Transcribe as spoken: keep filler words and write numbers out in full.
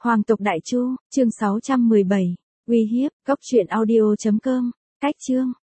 Hoàng tộc Đại Chu, chương sáu trăm mười bảy, uy hiếp, cốc truyện audio chấm com, cách chương.